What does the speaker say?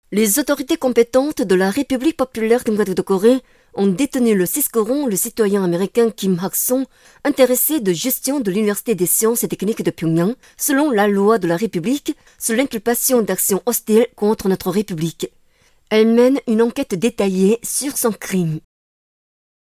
Les autorités compétentes de la République populaire démocratique de Corée ont détenu le Ciscoron, le citoyen américain Kim Hak-song, intéressé de gestion de l'Université des sciences et techniques de Pyongyang, selon la loi de la République, sur l'inculpation d'actions hostiles contre notre République. Elle mène une enquête détaillée sur son crime.